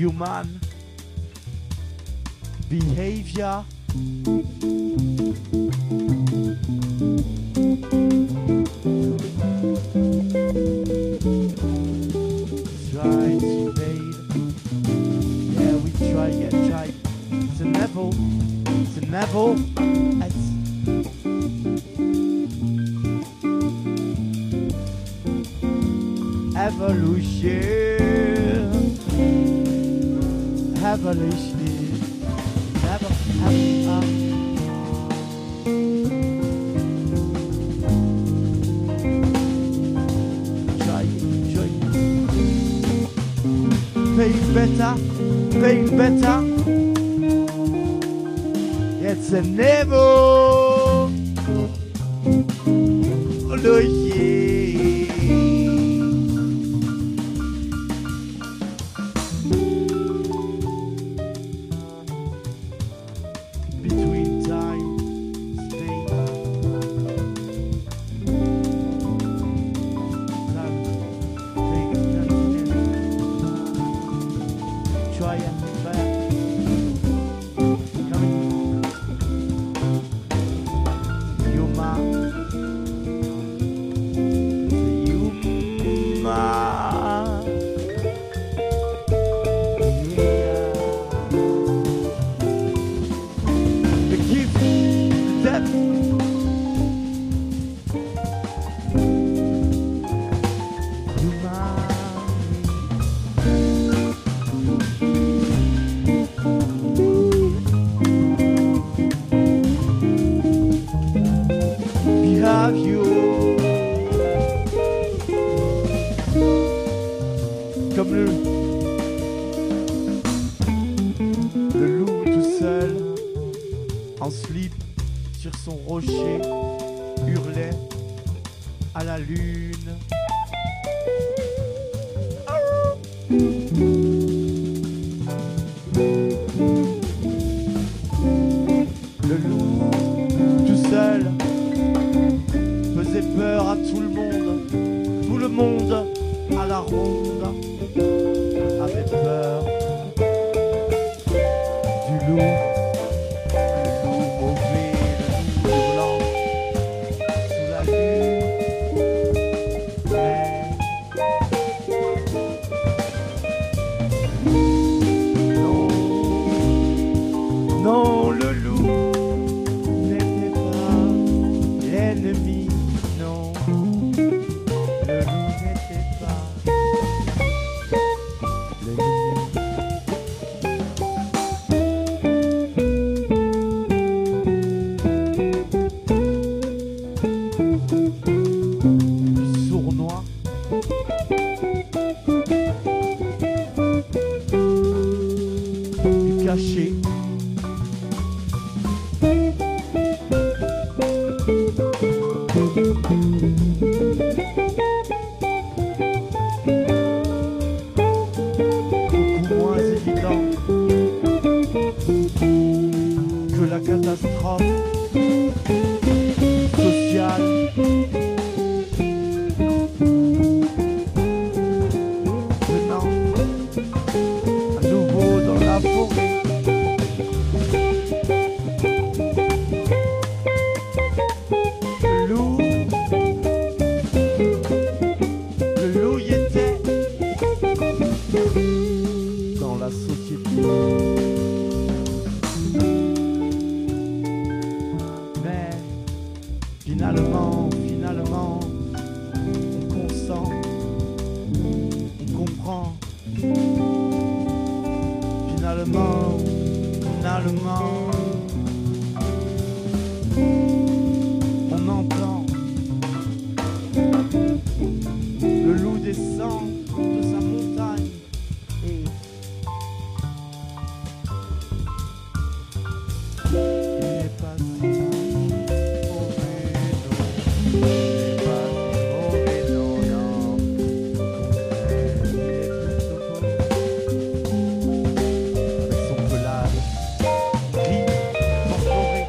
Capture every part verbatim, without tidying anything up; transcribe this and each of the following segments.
human behavior. Try to fade. Yeah, we try, yeah, try. It's a level. It's a level. It's evolution. Evolution. Never have Try, try. Paying better, paying better. It's a never. Oh yeah. Between time, space, time, things, continent. Try it, try it. Coming. Yuma. Yuma. Yeah. The gift, the depth. Behavior. Comme le le loup tout seul en slip sur son rocher hurlait à la lune. Le loup tout seul faisait peur à tout le monde. Tout le monde à la ronde avait peur du loup. Le loup mauvais, le loup blanc sous la lune. Mais non, non, le loup n'était pas l'ennemi. Non, le loup n'était pas l'ennemi. Du sournois, du caché. Beaucoup moins évident que la catastrophe sociale. Venant à nouveau dans la forêt. Le loup, le loup y était dans la société. Mais finalement, finalement, on consent, on comprend. Finalement, finalement, on entend. Le loup descend de sa montagne et il n'est pas si mauvais, non. Il n'est pas si mauvais, non, non. Il est plutôt beau. Avec son pelage gris, morcoré.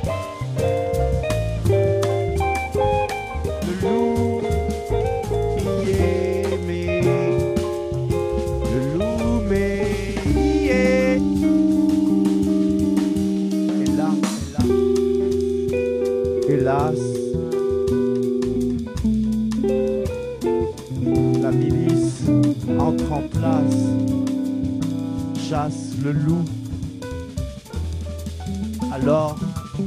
Le loup y est aimé. La milice entre en place, chasse le loup. Alors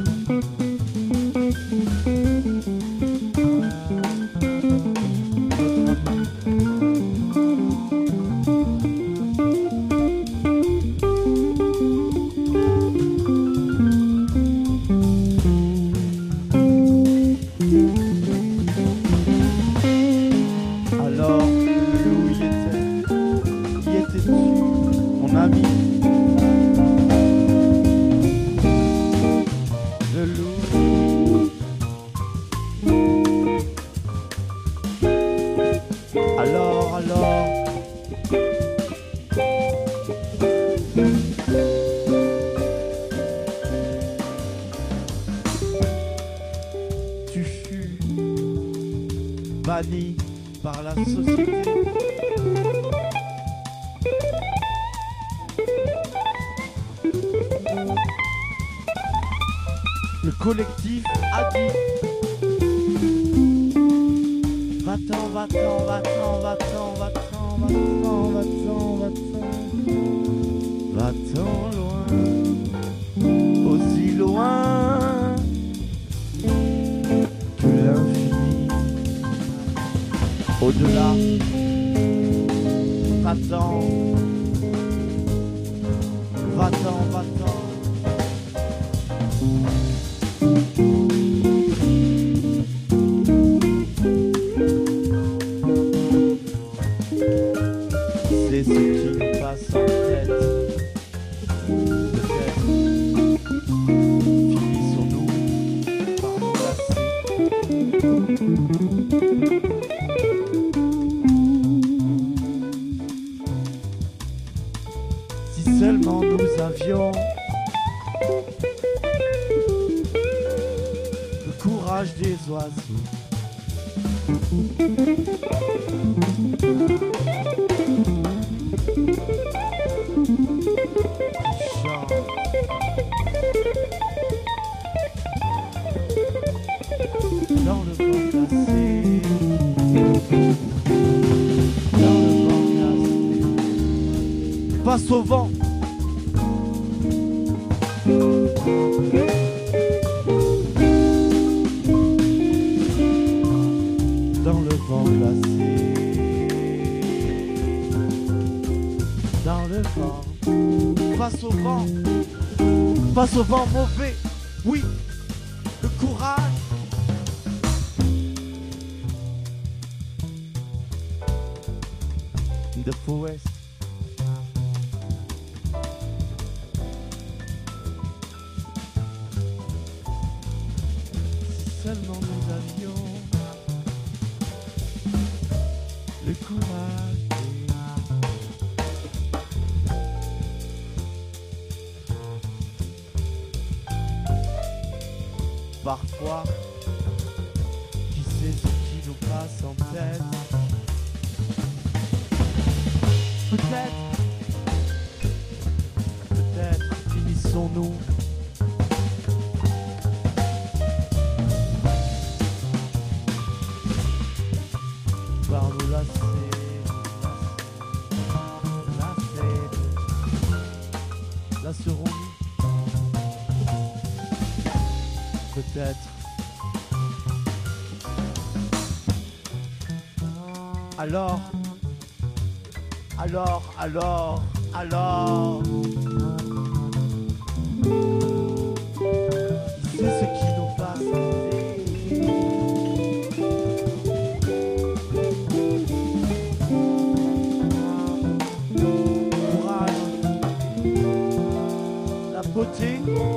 banni par la société. Le collectif a dit va-t'en, va-t'en, va-t'en, va-t'en, va-t'en, va-t'en, va-t'en, va-t'en, va-t'en loin, aussi loin que l'infini. Au-delà, va-t'en, va-t'en, va-t'en. C'est ce qui nous passe en tête. Peut-être finissons-nous par nous lasser. Si seulement nous avions le courage des oiseaux. Dans le vent glacé, dans le vent glacé, passe au vent. Dans le vent glacé, dans le vent, passe au vent, passe au vent mauvais, oui, le courage. The forest. Seulement nous avions le courage. Parfois, qui sait ce qui nous passe en tête? Peut-être, peut-être finissons-nous par nous lasser, lasser, lasserons-nous? Peut-être. Alors, alors, alors, alors, c'est ce qui nous passe. Courage, la beauté,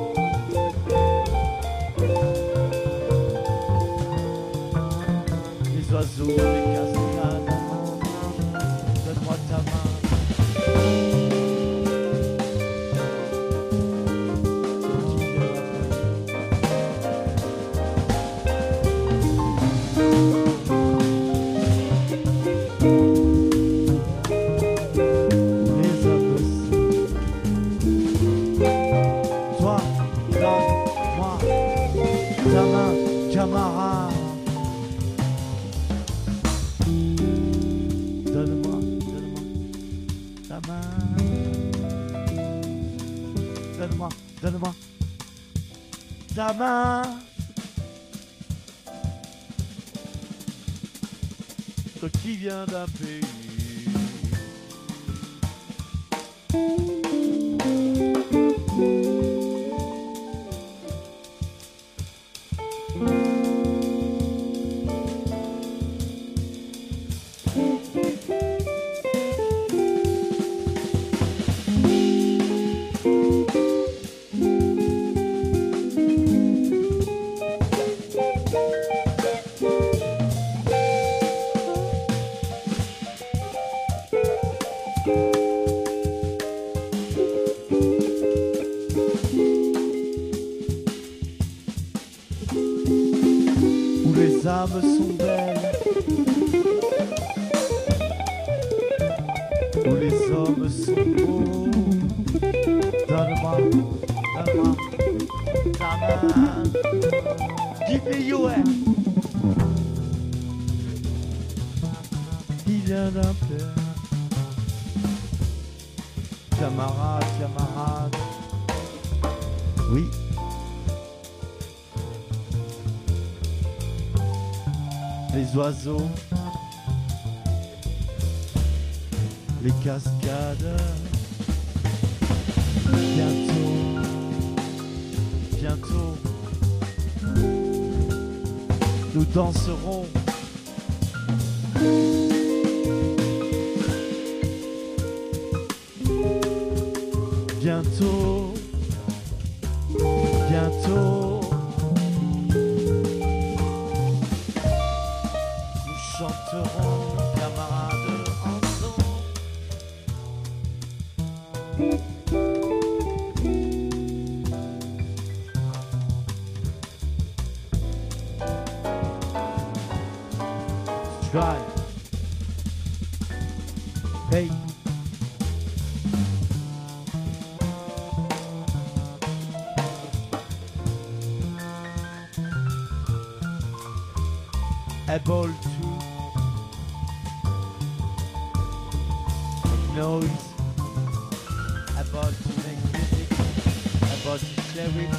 les oiseaux, les cascades. Donne-moi ta main. Donne-moi ta main. Toi qui viens d'un pays. Où les âmes sont belles, où les hommes sont beaux. Donne-moi, donne-moi ta main. Give me your hand. Il vient d'un père. Camarade, camarade. Oui. Les oiseaux, les cascades, bientôt, bientôt, nous danserons. Bientôt, bientôt. Chanterons, camarades, ensemble. Try. Hey. Able to noise, about to make music, about to share it.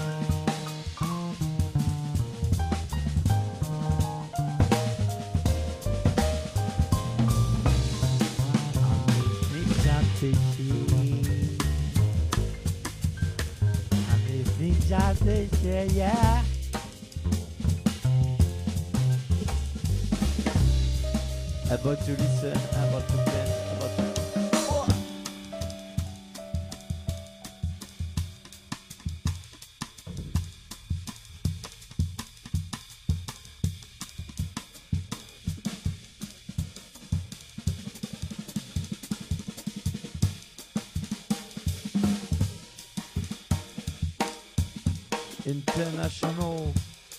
Yeah. About to listen, about to dance, about to... Oh. International.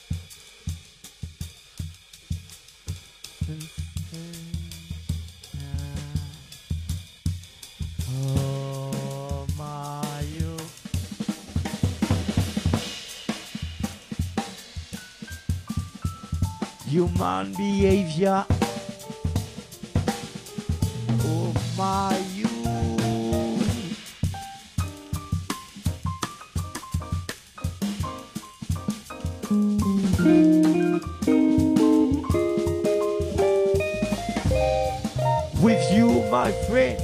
Oh my you. Human behavior. Oh my you. With you, my friend.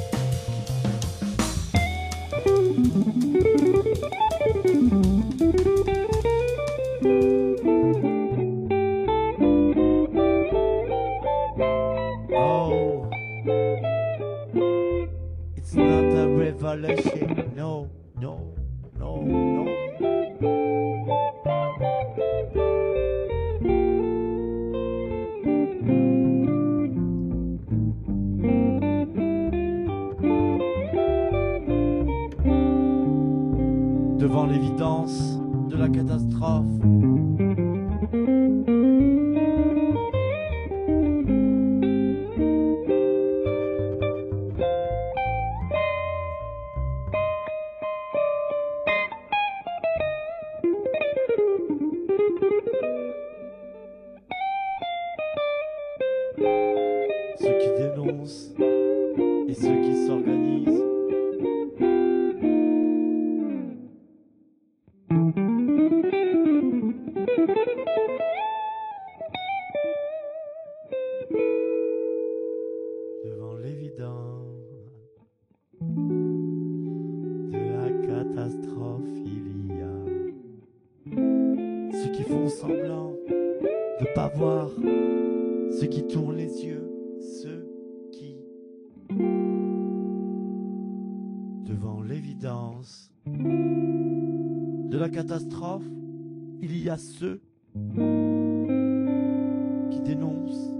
Oh, it's not a revolution. No, no, no, no. Devant l'évidence de la catastrophe, ceux qui dénoncent et ceux qui s'organisent. l'évident de la catastrophe, il y a ceux qui font semblant de pas voir, ceux qui tournent les yeux, ceux qui, devant l'évidence de la catastrophe, il y a ceux qui dénoncent